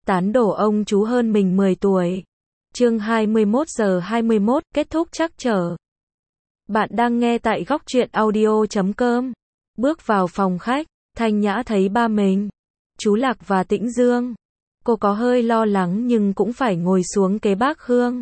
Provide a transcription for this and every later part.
tán đổ ông chú hơn mình 10 tuổi. Chương 21:21, kết thúc trắc trở. Bạn đang nghe tại góc truyện audio.com. Bước vào phòng khách, Thanh Nhã thấy ba mình, chú Lạc và Tĩnh Dương. Cô có hơi lo lắng nhưng cũng phải ngồi xuống kế bác Khương.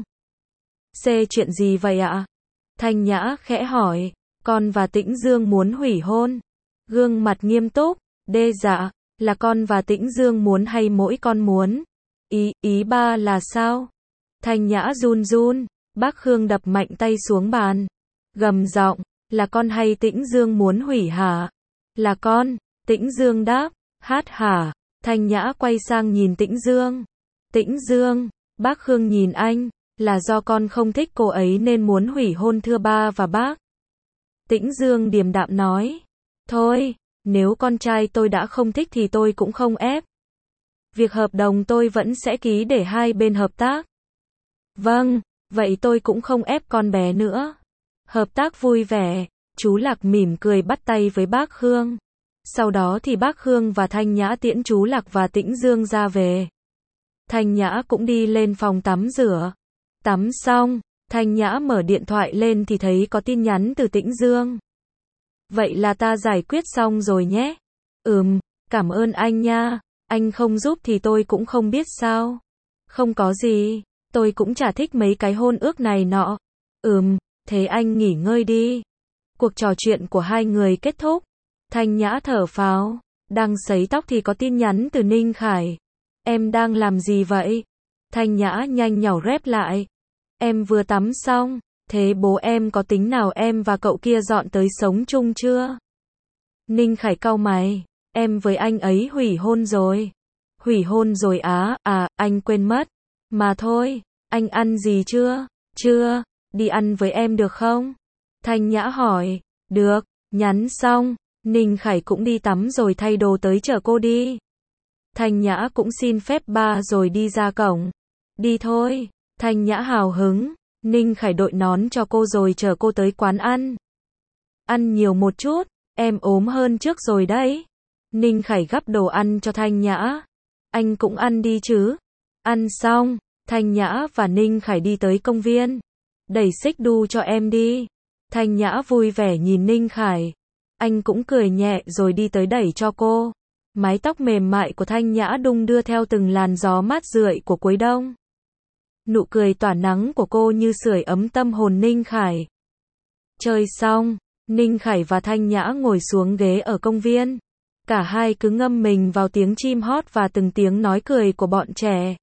Chuyện gì vậy ạ? Thanh Nhã khẽ hỏi. Con và Tĩnh Dương muốn hủy hôn. Gương mặt nghiêm túc. Dạ, là con và Tĩnh Dương muốn hay mỗi con muốn? Ý ba là sao? Thanh Nhã run run. Bác Khương đập mạnh tay xuống bàn, gầm giọng, là con hay Tĩnh Dương muốn hủy hả? Là con. Tĩnh Dương đáp. Hát hả? Thanh Nhã quay sang nhìn Tĩnh Dương. Tĩnh Dương, bác Khương nhìn anh, là do con không thích cô ấy nên muốn hủy hôn thưa ba và bác. Tĩnh Dương điềm đạm nói. Thôi, nếu con trai tôi đã không thích thì tôi cũng không ép. Việc hợp đồng tôi vẫn sẽ ký để hai bên hợp tác. Vâng, vậy tôi cũng không ép con bé nữa. Hợp tác vui vẻ. Chú Lạc mỉm cười bắt tay với bác Khương. Sau đó thì bác Khương và Thanh Nhã tiễn chú Lạc và Tĩnh Dương ra về. Thanh Nhã cũng đi lên phòng tắm rửa. Tắm xong, Thanh Nhã mở điện thoại lên thì thấy có tin nhắn từ Tĩnh Dương. Vậy là ta giải quyết xong rồi nhé. Cảm ơn anh nha. Anh không giúp thì tôi cũng không biết sao. Không có gì, tôi cũng chả thích mấy cái hôn ước này nọ. Thế anh nghỉ ngơi đi. Cuộc trò chuyện của hai người kết thúc. Thanh Nhã thở phào, đang sấy tóc thì có tin nhắn từ Ninh Khải. Em đang làm gì vậy? Thanh Nhã nhanh nhảu rep lại. Em vừa tắm xong. Thế bố em có tính nào em và cậu kia dọn tới sống chung chưa? Ninh Khải cau mày. Em với anh ấy hủy hôn rồi. Hủy hôn rồi á? Anh quên mất. Mà thôi, anh ăn gì chưa? Chưa, đi ăn với em được không? Thanh Nhã hỏi. Được, nhắn xong. Ninh Khải cũng đi tắm rồi thay đồ tới chở cô đi. Thanh Nhã cũng xin phép ba rồi đi ra cổng. Đi thôi. Thanh Nhã hào hứng. Ninh Khải đội nón cho cô rồi chở cô tới quán ăn. Ăn nhiều một chút, em ốm hơn trước rồi đấy. Ninh Khải gắp đồ ăn cho Thanh Nhã. Anh cũng ăn đi chứ. Ăn xong, Thanh Nhã và Ninh Khải đi tới công viên. Đẩy xích đu cho em đi. Thanh Nhã vui vẻ nhìn Ninh Khải. Anh cũng cười nhẹ rồi đi tới đẩy cho cô. Mái tóc mềm mại của Thanh Nhã đung đưa theo từng làn gió mát rượi của cuối đông. Nụ cười tỏa nắng của cô như sưởi ấm tâm hồn Ninh Khải. Chơi xong, Ninh Khải và Thanh Nhã ngồi xuống ghế ở công viên. Cả hai cứ ngâm mình vào tiếng chim hót và từng tiếng nói cười của bọn trẻ.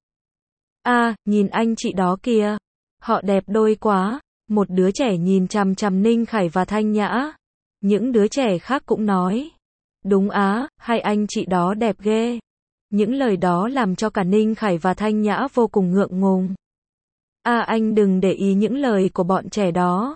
Nhìn anh chị đó kìa. Họ đẹp đôi quá. Một đứa trẻ nhìn chằm chằm Ninh Khải và Thanh Nhã. Những đứa trẻ khác cũng nói. Đúng hai anh chị đó đẹp ghê. Những lời đó làm cho cả Ninh Khải và Thanh Nhã vô cùng ngượng ngùng. Anh đừng để ý những lời của bọn trẻ đó.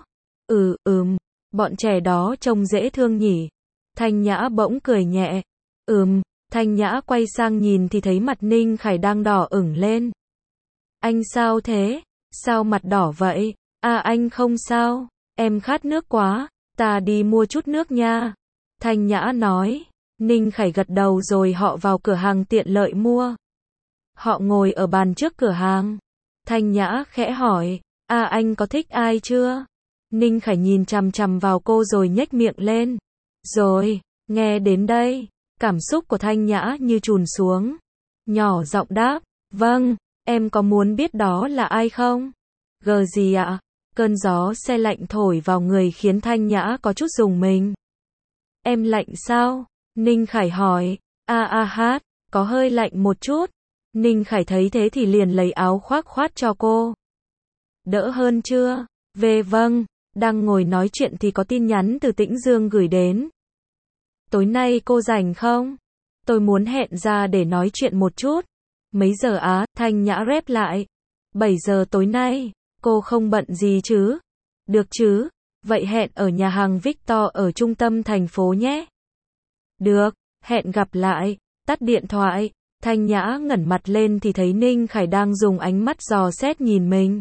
Bọn trẻ đó trông dễ thương nhỉ. Thanh Nhã bỗng cười nhẹ. Thanh Nhã quay sang nhìn thì thấy mặt Ninh Khải đang đỏ ửng lên. Anh sao thế? Sao mặt đỏ vậy? Anh không sao. Em khát nước quá. Ta đi mua chút nước nha. Thanh Nhã nói. Ninh Khải gật đầu rồi họ vào cửa hàng tiện lợi mua. Họ ngồi ở bàn trước cửa hàng. Thanh Nhã khẽ hỏi. Anh có thích ai chưa? Ninh Khải nhìn chằm chằm vào cô rồi nhếch miệng lên. Rồi, nghe đến đây, cảm xúc của Thanh Nhã như trùn xuống. Nhỏ giọng đáp. Vâng, em có muốn biết đó là ai không? Gì ạ? Cơn gió se lạnh thổi vào người khiến Thanh Nhã có chút rùng mình. Em lạnh sao? Ninh Khải hỏi. Hát, có hơi lạnh một chút. Ninh Khải thấy thế thì liền lấy áo khoác khoát cho cô. Đỡ hơn chưa? Vâng, đang ngồi nói chuyện thì có tin nhắn từ Tĩnh Dương gửi đến. Tối nay cô rảnh không? Tôi muốn hẹn ra để nói chuyện một chút. Mấy giờ Thanh Nhã rep lại. 7 giờ tối nay, cô không bận gì chứ? Được chứ, vậy hẹn ở nhà hàng Victor ở trung tâm thành phố nhé. Được, hẹn gặp lại. Tắt điện thoại. Thanh Nhã ngẩng mặt lên thì thấy Ninh Khải đang dùng ánh mắt dò xét nhìn mình.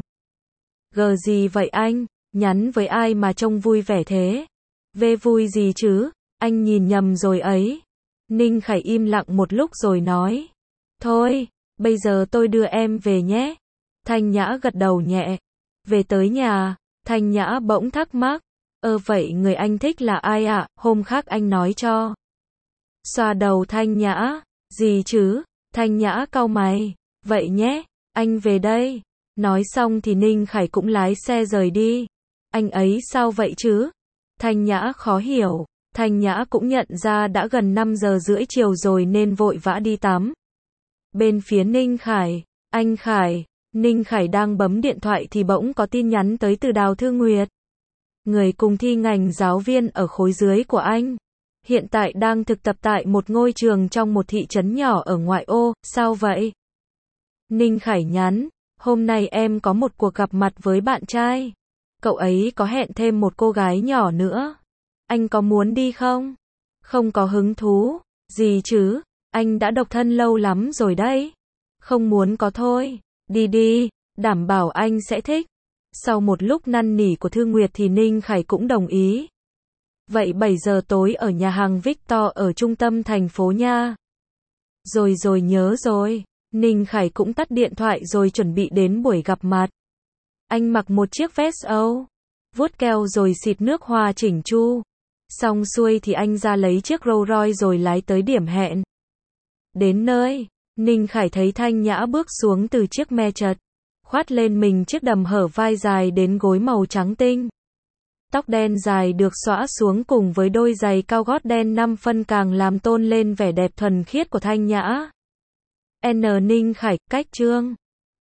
Gì vậy anh? Nhắn với ai mà trông vui vẻ thế? Vui gì chứ? Anh nhìn nhầm rồi ấy. Ninh Khải im lặng một lúc rồi nói. Thôi, Bây giờ tôi đưa em về nhé. Thanh Nhã gật đầu nhẹ. Về tới nhà, Thanh Nhã bỗng thắc mắc. Vậy người anh thích là ai ạ? Hôm khác anh nói cho. Xoa đầu Thanh Nhã. Gì chứ? Thanh Nhã cau mày. Vậy nhé, anh về đây. Nói xong thì Ninh Khải cũng lái xe rời đi. Anh ấy sao vậy chứ? Thanh Nhã khó hiểu. Thanh Nhã cũng nhận ra đã gần 5 giờ rưỡi chiều rồi nên vội vã đi tắm. Bên phía Ninh Khải, anh Khải, Ninh Khải đang bấm điện thoại thì bỗng có tin nhắn tới từ Đào Thư Nguyệt. Người cùng thi ngành giáo viên ở khối dưới của anh. Hiện tại đang thực tập tại một ngôi trường trong một thị trấn nhỏ ở ngoại ô, sao vậy? Ninh Khải nhắn, hôm nay em có một cuộc gặp mặt với bạn trai. Cậu ấy có hẹn thêm một cô gái nhỏ nữa. Anh có muốn đi không? Không có hứng thú. Gì chứ? Anh đã độc thân lâu lắm rồi đấy. Không muốn có thôi. Đi đi, đảm bảo anh sẽ thích. Sau một lúc năn nỉ của Thư Nguyệt thì Ninh Khải cũng đồng ý. Vậy 7 giờ tối ở nhà hàng Victor ở trung tâm thành phố nha. Rồi nhớ rồi. Ninh Khải cũng tắt điện thoại rồi chuẩn bị đến buổi gặp mặt. Anh mặc một chiếc vest Âu, vuốt keo rồi xịt nước hoa chỉnh chu. Xong xuôi thì anh ra lấy chiếc Rolls Royce rồi lái tới điểm hẹn. Đến nơi, Ninh Khải thấy Thanh Nhã bước xuống từ chiếc me chật, khoát lên mình chiếc đầm hở vai dài đến gối màu trắng tinh. Tóc đen dài được xõa xuống cùng với đôi giày cao gót đen 5 phân càng làm tôn lên vẻ đẹp thuần khiết của Thanh Nhã. Ninh Khải, cách chương